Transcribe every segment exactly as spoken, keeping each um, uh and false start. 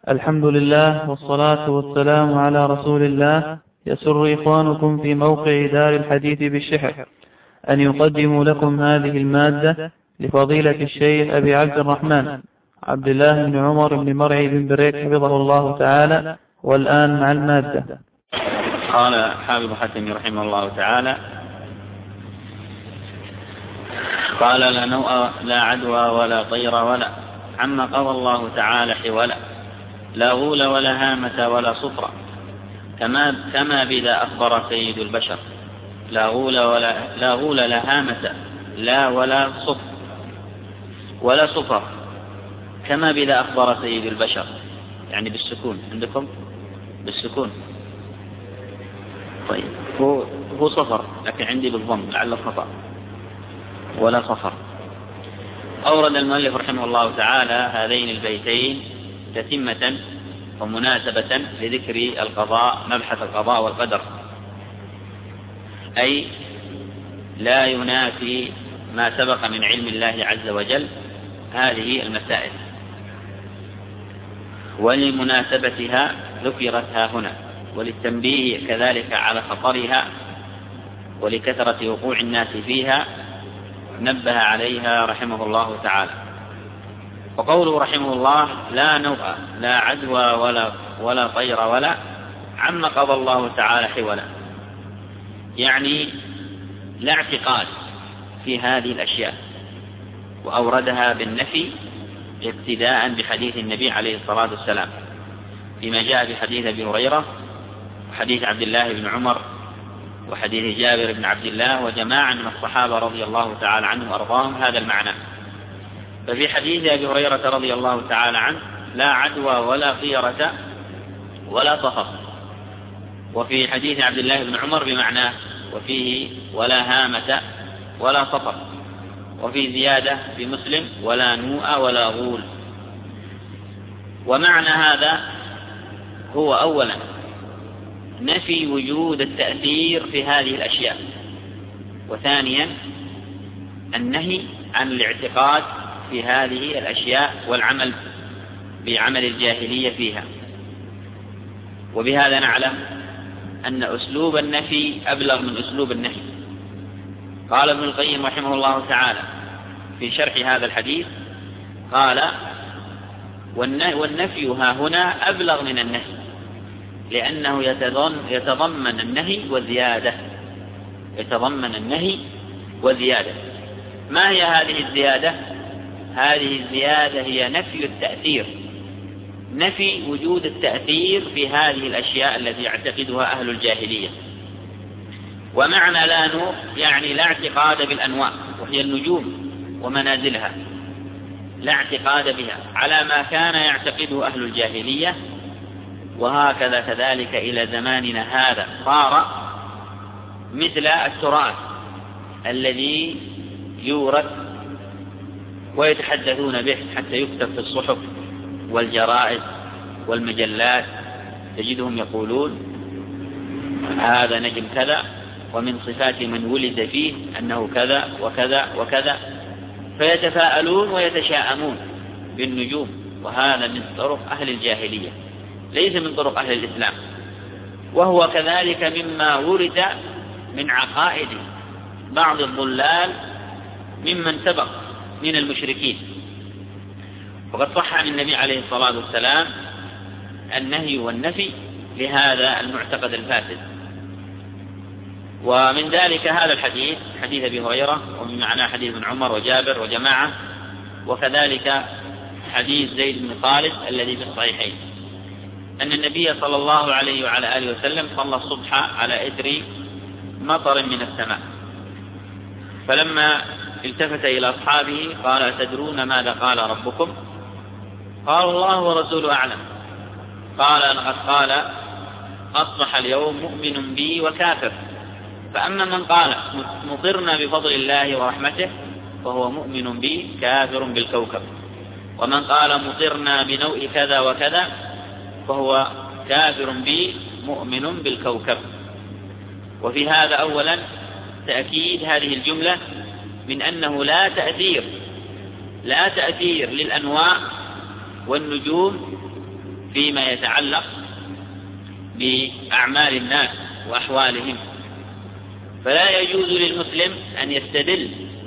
الحمد لله والصلاة والسلام على رسول الله. يسر إخوانكم في موقع دار الحديث بالشحر أن يقدموا لكم هذه المادة لفضيلة الشيخ أبي عبد الرحمن عبد الله بن عمر بن مرعي بن بريك حفظه الله تعالى. والآن مع المادة. قال حافظ حاتم رحمه الله تعالى: قال: لا نوء لا عدوى ولا طير ولا عما قضى الله تعالى حولا، لا غول ولا هامة ولا صفرة، كما كما بذا أخبر سيد البشر. لا غول ولا لا غول لا هامة لا ولا صفر ولا صفر، كما بذا أخبر سيد البشر. يعني بالسكون عندكم بالسكون. طيب هو هو صفر لكن عندي بالضم لعل خطأ. ولا صفر. أورد المؤلف رحمه الله تعالى هذين البيتين تتمة ومناسبة لذكر القضاء، مبحث القضاء والقدر، أي لا ينافي ما سبق من علم الله عز وجل هذه المسائل، ولمناسبتها ذكرت ها هنا، وللتنبيه كذلك على خطرها ولكثرة وقوع الناس فيها نبه عليها رحمه الله تعالى. وقوله رحمه الله: لا نوء لا عدوى ولا ولا طير ولا عما قضى الله تعالى حولا، يعني لا اعتقاد في هذه الأشياء، وأوردها بالنفي ابتداء بحديث النبي عليه الصلاة والسلام فيما جاء في حديث أبي هريرة وحديث عبد الله بن عمر وحديث جابر بن عبد الله وجماعة من الصحابة رضي الله تعالى عنهم وأرضاهم هذا المعنى. ففي حديث أبي هريرة رضي الله تعالى عنه: لا عدوى ولا طيرة ولا صفر. وفي حديث عبد الله بن عمر بمعناه، وفيه: ولا هامة ولا صفر. وفي زيادة في مسلم: ولا نوء ولا غول. ومعنى هذا هو أولا نفي وجود التأثير في هذه الأشياء، وثانيا النهي عن الاعتقاد في هذه الأشياء والعمل بعمل الجاهلية فيها. وبهذا نعلم أن أسلوب النفي أبلغ من أسلوب النهي. قال ابن القيم رحمه الله تعالى في شرح هذا الحديث، قال: والنفي ها هنا أبلغ من النهي، لأنه يتضمن النهي وزيادة يتضمن النهي وزيادة. ما هي هذه الزيادة؟ هذه الزيادة هي نفي التأثير، نفي وجود التأثير في هذه الأشياء التي يعتقدها أهل الجاهلية. ومعنى لا نوء يعني لا اعتقاد بالأنواء، وهي النجوم ومنازلها، لا اعتقاد بها على ما كان يعتقده أهل الجاهلية. وهكذا كذلك إلى زماننا هذا صار مثل التراث الذي يورث ويتحدثون به حتى يكتب في الصحف والجرائد والمجلات، تجدهم يقولون: هذا نجم كذا، ومن صفات من ولد فيه أنه كذا وكذا وكذا، فيتفاءلون ويتشاءمون بالنجوم. وهذا من طرق أهل الجاهلية، ليس من طرق أهل الإسلام. وهو كذلك مما ورد من عقائد بعض الضلال ممن سبق من المشركين. وقد صح عن النبي عليه الصلاة والسلام النهي والنفي لهذا المعتقد الفاسد. ومن ذلك هذا الحديث، حديث أبي هريرة، ومن معناه حديث ابن عمر وجابر وجماعة، وكذلك حديث زيد بن خالد الذي في الصحيحين، أن النبي صلى الله عليه وعلى آله وسلم صلى الصبح على إثر مطر من السماء، فلما التفت إلى أصحابه قال: أتدرون ماذا قال ربكم؟ قالوا: الله ورسوله أعلم. قال: لقد قال: أصبح اليوم مؤمن بي وكافر. فأما من قال: مطرنا بفضل الله ورحمته، فهو مؤمن بي كافر بالكوكب. ومن قال: مطرنا بنوء كذا وكذا، فهو كافر بي مؤمن بالكوكب. وفي هذا أولا تأكيد هذه الجملة من أنه لا تأثير لا تأثير للأنواع والنجوم فيما يتعلق بأعمال الناس وأحوالهم. فلا يجوز للمسلم أن يستدل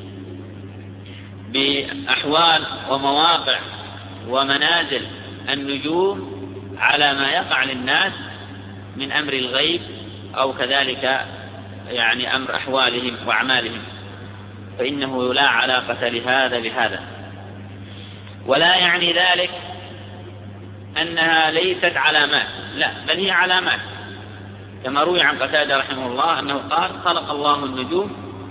بأحوال ومواقع ومنازل النجوم على ما يقع للناس من أمر الغيب أو كذلك يعني أمر أحوالهم وأعمالهم، فإنه لا علاقة لهذا بهذا. ولا يعني ذلك أنها ليست علامات، لا، بل هي علامات، كما روي عن قتادة رحمه الله أنه قال: خلق الله النجوم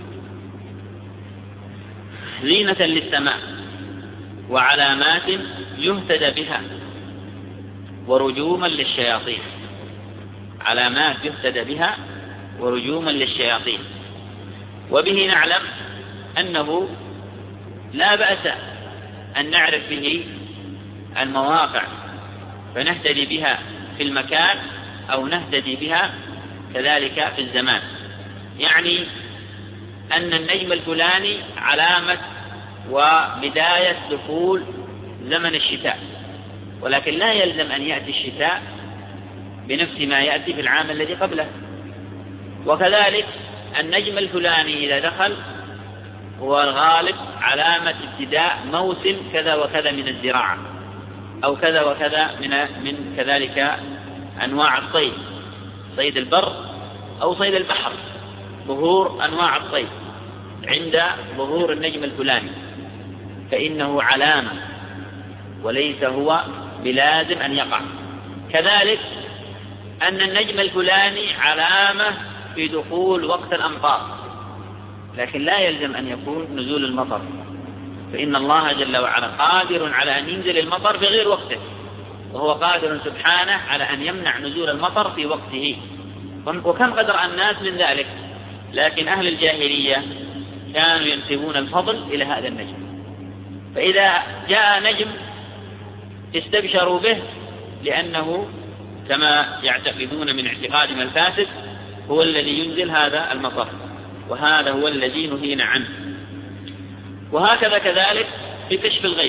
زينة للسماء وعلامات يهتدى بها ورجوما للشياطين. علامات يهتدى بها ورجوما للشياطين. وبه نعلم أنه لا بأس أن نعرف به المواقع فنهتدي بها في المكان أو نهتدي بها كذلك في الزمان. يعني أن النجم الفلاني علامة وبداية دخول زمن الشتاء، ولكن لا يلزم أن يأتي الشتاء بنفس ما يأتي في العام الذي قبله. وكذلك النجم الفلاني إذا دخل هو الغالب علامة ابتداء موسم كذا وكذا من الزراعة، أو كذا وكذا من من كذلك أنواع الصيد، صيد البر أو صيد البحر، ظهور أنواع الصيد عند ظهور النجم الفلاني، فإنه علامة وليس هو بلازم أن يقع. كذلك أن النجم الفلاني علامة في دخول وقت الأمطار، لكن لا يلزم أن يكون نزول المطر، فإن الله جل وعلا قادر على أن ينزل المطر في غير وقته، وهو قادر سبحانه على أن يمنع نزول المطر في وقته. وكم قدر الناس من ذلك، لكن أهل الجاهلية كانوا ينسبون الفضل إلى هذا النجم، فإذا جاء نجم استبشروا به لأنه كما يعتقدون من اعتقادهم الفاسد هو الذي ينزل هذا المطر، وهذا هو الذي نهينا عنه. وهكذا كذلك في كشف الغيب،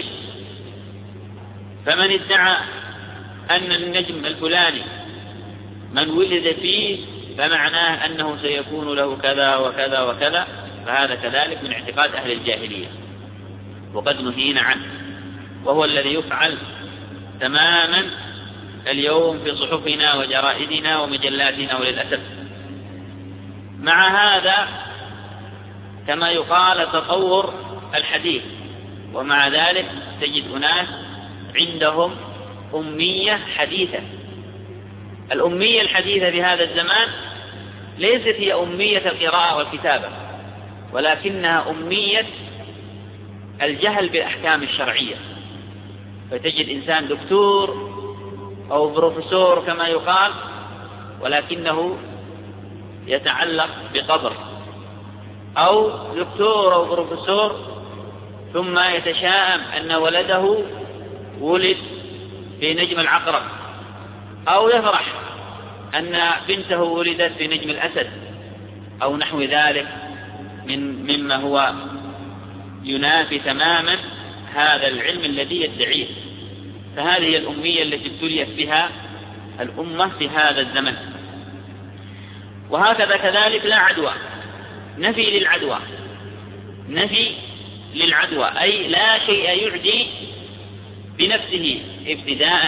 فمن ادعى أن النجم الفلاني من ولد فيه فمعناه أنه سيكون له كذا وكذا وكذا، فهذا كذلك من اعتقاد أهل الجاهلية وقد نهينا عنه، وهو الذي يفعل تماما اليوم في صحفنا وجرائدنا ومجلاتنا وللأسف. مع هذا كما يقال تطور الحديث، ومع ذلك تجد أناس عندهم أمية حديثة. الأمية الحديثة في هذا الزمان ليست هي أمية القراءة والكتابة، ولكنها أمية الجهل بالأحكام الشرعية. فتجد إنسان دكتور أو بروفيسور كما يقال، ولكنه يتعلق بقبر، أو دكتور أو بروفيسور ثم يتشائم أن ولده ولد في نجم العقرب، أو يفرح أن بنته ولدت في نجم الأسد أو نحو ذلك من مما هو ينافي تماما هذا العلم الذي يدعيه. فهذه الأمية التي ابتليت بها الأمة في هذا الزمن. وهكذا كذلك لا عدوى، نفي للعدوى، نفي للعدوى أي لا شيء يعدي بنفسه ابتداء.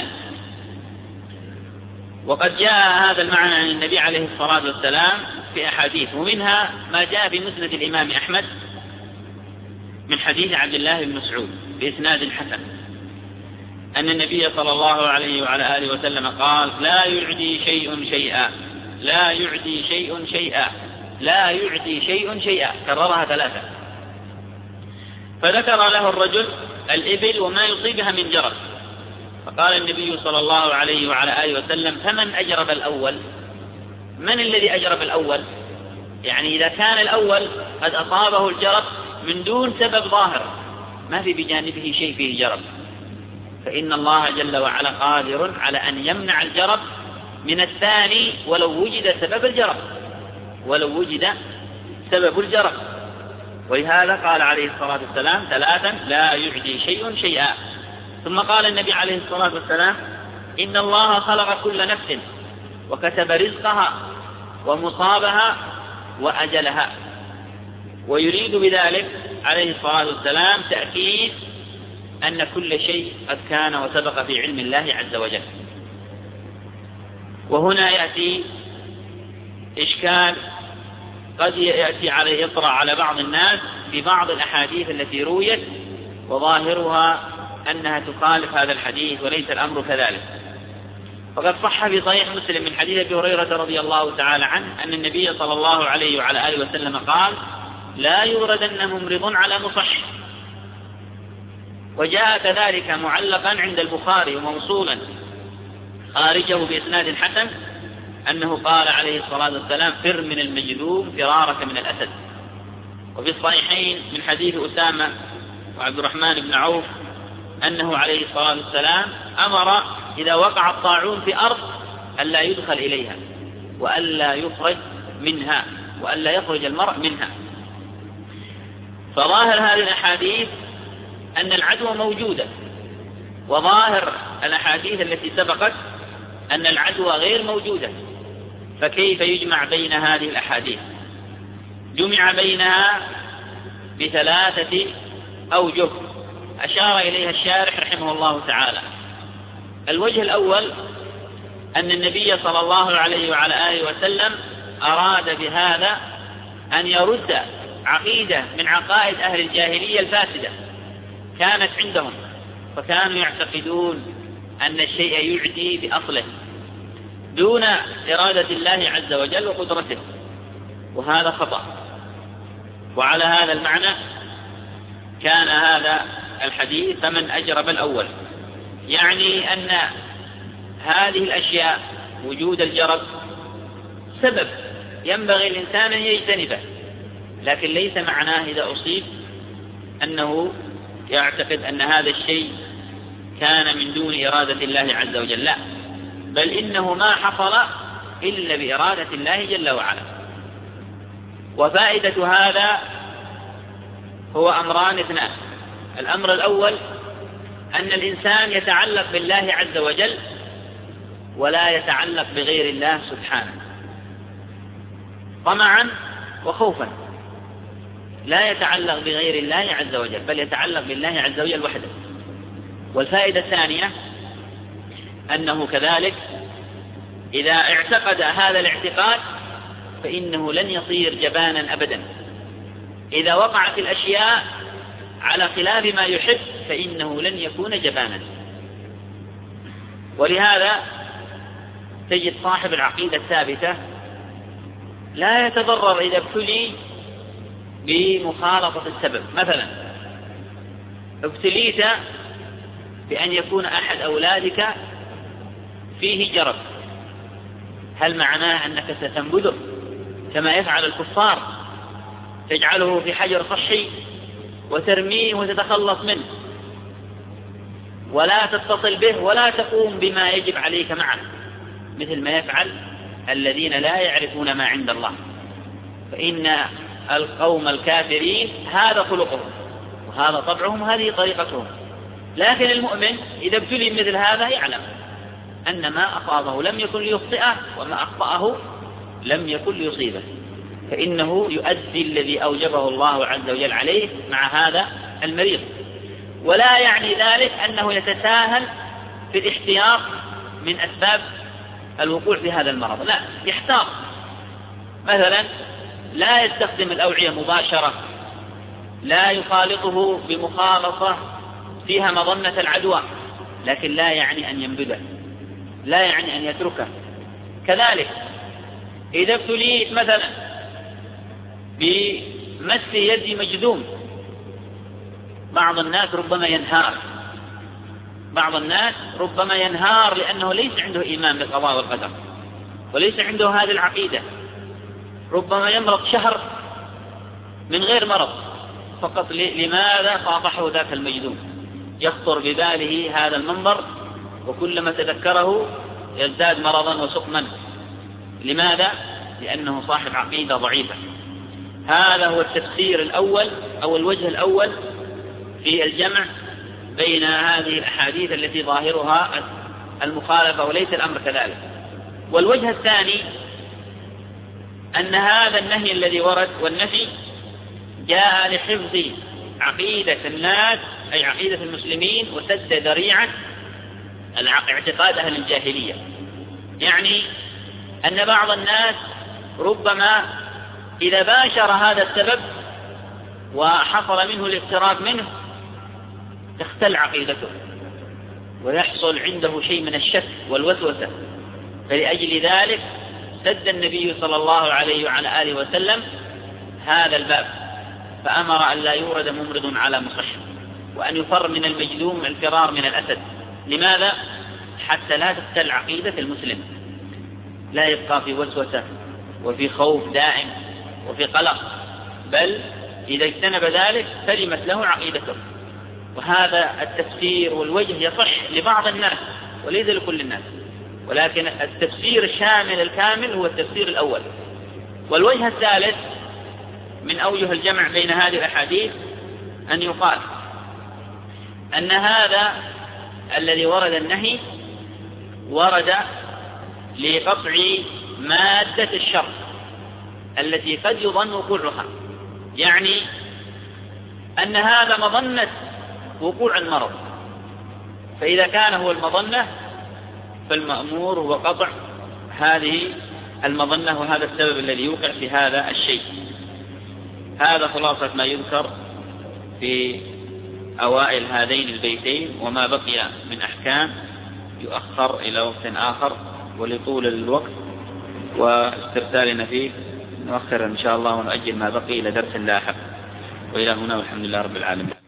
وقد جاء هذا المعنى عن النبي عليه الصلاة والسلام في أحاديث، ومنها ما جاء في مسند الإمام أحمد من حديث عبد الله بن مسعود بإسناد حسن أن النبي صلى الله عليه وعلى آله وسلم قال: لا يعدي شيء شيئا، لا يعدي شيء شيئا، لا يعدي شيء شيئا، كررها ثلاثة. فذكر له الرجل الإبل وما يصيبها من جرب، فقال النبي صلى الله عليه وعلى آله وسلم: فمن أجرب الأول؟ من الذي أجرب الأول؟ يعني إذا كان الأول قد أصابه الجرب من دون سبب ظاهر، ما في بجانبه شيء فيه جرب، فإن الله جل وعلا قادر على أن يمنع الجرب من الثاني ولو وجد سبب الجرب، ولو وجد سبب الجرب. ولهذا قال عليه الصلاة والسلام ثلاثا: لا يعدي شيء شيئا. ثم قال النبي عليه الصلاة والسلام: إن الله خلق كل نفس وكتب رزقها ومصابها وأجلها. ويريد بذلك عليه الصلاة والسلام تأكيد أن كل شيء قد كان وسبق في علم الله عز وجل. وهنا يأتي إشكال قد يأتي عليه يطرأ على بعض الناس في بعض الأحاديث التي رويت وظاهرها أنها تخالف هذا الحديث وليس الأمر كذلك. فقد صح في صحيح مسلم من حديث أبي هريرة رضي الله تعالى عنه أن النبي صلى الله عليه وعلى آله وسلم قال: لا يوردن ممرض على مصح. وجاء كذلك معلقا عند البخاري وموصولا خارجه بإسناد حسن أنه قال عليه الصلاة والسلام: فر من المجذوم فرارك من الأسد. وفي الصحيحين من حديث أسامة وعبد الرحمن بن عوف أنه عليه الصلاة والسلام أمر إذا وقع الطاعون في أرض ألا يدخل إليها وألا يخرج منها وألا يخرج المرء منها. فظاهر هذه الأحاديث أن العدوى موجودة، وظاهر الأحاديث التي سبقت أن العدوى غير موجودة. فكيف يجمع بين هذه الأحاديث؟ جمع بينها بثلاثة أوجه أشار إليها الشارح رحمه الله تعالى. الوجه الأول أن النبي صلى الله عليه وعلى آله وسلم أراد بهذا أن يرد عقيدة من عقائد أهل الجاهلية الفاسدة كانت عندهم، فكانوا يعتقدون أن الشيء يعدي بأصله دون إرادة الله عز وجل وقدرته، وهذا خطأ. وعلى هذا المعنى كان هذا الحديث فمن أجرب الأول، يعني أن هذه الأشياء وجود الجرب سبب ينبغي الإنسان أن يجتنبه، لكن ليس معناه إذا أصيب أنه يعتقد أن هذا الشيء كان من دون إرادة الله عز وجل، لا، بل إنه ما حصل إلا بإرادة الله جل وعلا. وفائدة هذا هو أمران اثنان. الأمر الأول أن الإنسان يتعلق بالله عز وجل ولا يتعلق بغير الله سبحانه طمعا وخوفا، لا يتعلق بغير الله عز وجل بل يتعلق بالله عز وجل وحده. والفائدة الثانية أنه كذلك إذا اعتقد هذا الاعتقاد فإنه لن يصير جبانا أبدا. إذا وقعت الأشياء على خلاف ما يحب فإنه لن يكون جبانا. ولهذا تجد صاحب العقيدة الثابتة لا يتضرر إذا ابتلي بمخالطة السبب. مثلا ابتليت بأن يكون أحد أولادك فيه جرب، هل معناه أنك ستنبذه كما يفعل الكفار، تجعله في حجر صحي وترميه وتتخلص منه ولا تتصل به ولا تقوم بما يجب عليك معه، مثل ما يفعل الذين لا يعرفون ما عند الله؟ فإن القوم الكافرين هذا خلقهم وهذا طبعهم وهذه طريقتهم. لكن المؤمن إذا ابتلي مثل هذا يعلم أن ما أصابه لم يكن ليخطئه وما أخطأه لم يكن ليصيبه، فإنه يؤدي الذي أوجبه الله عز وجل عليه مع هذا المريض. ولا يعني ذلك أنه يتساهل في الاحتياط من أسباب الوقوع في هذا المرض، لا، يحتاط. مثلا لا يستخدم الأوعية مباشرة، لا يخالطه بمخالطة فيها مظنة العدوى، لكن لا يعني أن ينبذه، لا يعني أن يتركه. كذلك إذا ابتليت مثلا بمس يد مجذوم، بعض الناس ربما ينهار بعض الناس ربما ينهار لأنه ليس عنده إيمان بالقضاء والقدر وليس عنده هذه العقيدة، ربما يمرض شهر من غير مرض فقط لماذا صافحه ذاك المجذوم، يخطر بباله هذا المنظر وكلما تذكره يزداد مرضا وسقما. لماذا؟ لأنه صاحب عقيدة ضعيفة. هذا هو التفسير الأول أو الوجه الأول في الجمع بين هذه الأحاديث التي ظاهرها المخالفة وليس الأمر كذلك. والوجه الثاني أن هذا النهي الذي ورد والنفي جاء لحفظ عقيدة الناس أي عقيدة المسلمين وسد ذريعة اعتقاد أهل الجاهلية. يعني أن بعض الناس ربما إذا باشر هذا السبب وحصل منه الاقتراب منه تختل عقيدته ويحصل عنده شيء من الشك والوسوسة، فلأجل ذلك سد النبي صلى الله عليه وعلى آله وسلم هذا الباب، فأمر أن لا يورد ممرض على مصح، وأن يفر من المجذوم الفرار من الأسد. لماذا؟ حتى لا تختل عقيدة المسلم، لا يبقى في وسوسة وفي خوف دائم وفي قلق، بل إذا اجتنب ذلك سلمت له عقيدته. وهذا التفسير والوجه يصح لبعض الناس وليس لكل الناس، ولكن التفسير الشامل الكامل هو التفسير الأول. والوجه الثالث من أوجه الجمع بين هذه الأحاديث أن يقال أن هذا الذي ورد النهي ورد لقطع مادة الشر التي قد يظن وقوعها، يعني أن هذا مظنة وقوع المرض، فإذا كان هو المظنة فالمأمور هو قطع هذه المظنة وهذا السبب الذي يوقع في هذا الشيء. هذا خلاصة ما يذكر في أوائل هذين البيتين، وما بقي من أحكام يؤخر إلى وقت آخر، ولطول الوقت واسترسالنا فيه نؤخر إن شاء الله ونؤجل ما بقي إلى درس لاحق. وإلى هنا والحمد لله رب العالمين.